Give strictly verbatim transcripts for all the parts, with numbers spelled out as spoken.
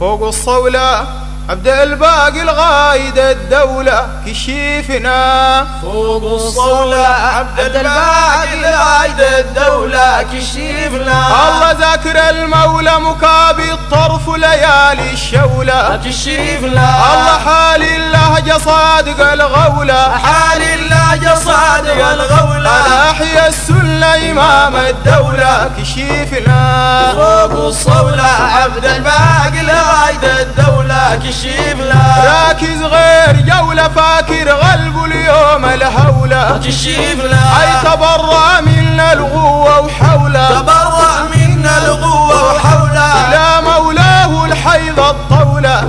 فوق الصولة عبد الباقي الغايد الدولة كشيفنا. فوق الصولة عبد الباقي الغايد الدولة كشيفنا. الله ذاكر المولى مكابي الطرف ليالي الشولة كشيفنا. الله حال الله صادق الغولة حال الله صادق الغولة. أحيا السنة إمام الدولة كشيفنا. فوق الصولة عبد الباقي الغايد الدولة كشيفنا. راكز غير جولة فاكر غلب اليوم الهولة كشيفنا. أي تبرأ منا الغوة وحوله. تبرأ منا الغوة وحوله. إلى مولاه الحيض الطولة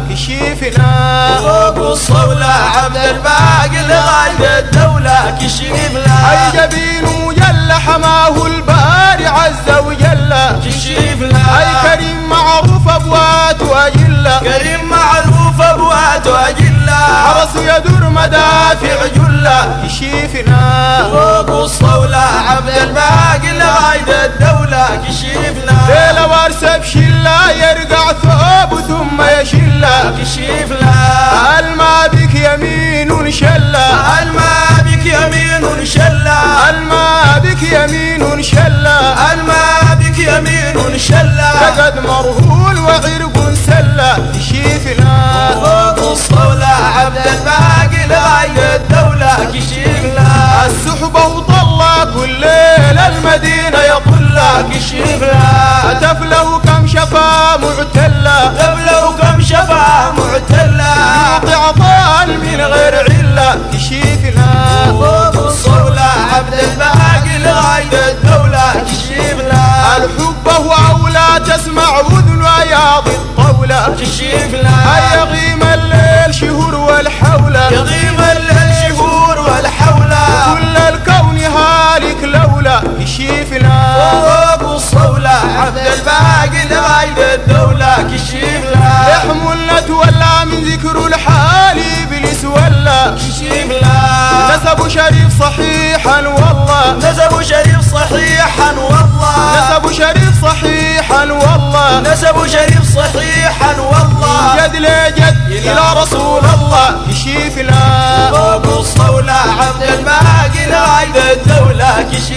كشيفنا. فوق الصولة عبد الباقي الغايد الدولة كشيفنا. أي جبين مجل حماه الباري عز وجل كشيفنا. أي كريم معروف أبوات وأجلة. كريم معروف أبوات وأجلة. حرس يدور مدافع جلة كشيفنا. فوق الصولة عبد الباقي الغايد الدولة كشيفنا. ليلة وارسب شلة يرقع ثوب ثم يشلة كشيفنا. الما بك يمين شلة. الما بك يمين شلة. الما بك يمين شلة. الما بك يمين شلة. لقد مرهول وعرق سلة كشيفنا. فوق الصولة عبد الباقي الغايد الدولة كشيفنا. السحبة وطلع كل ليلة المدينة يطلع كشيفنا. هتف له كم شفا معتلة. قبله كم شفا معتلة. يعطي عطاء من غير علة كشيفنا. فوق الصولة عبد الباقي الغايد الدولة كشيفنا. الحب هو أولى تسمع أذن أياض الطولة كشيفنا. أي يغيم الليل شهور والحولة. يغيم الليل شهور والحولة. كل الكون هالك لولا كشيفنا. فوق الصولة عبد الباقي الغايد الدولة كشيفنا. يحملنا تولى من ذكر الحال إبليس ولا كشيفنا. نسب شريف صحيحا والله. نسب شريف صحيحا والله. نسب شريف صحيحا والله. نسب شريف صحيحا والله. جد لجد إلى رسول الله كشيفنا. فوق الصولة عبد الباقي الغايد الدولة كشيفنا.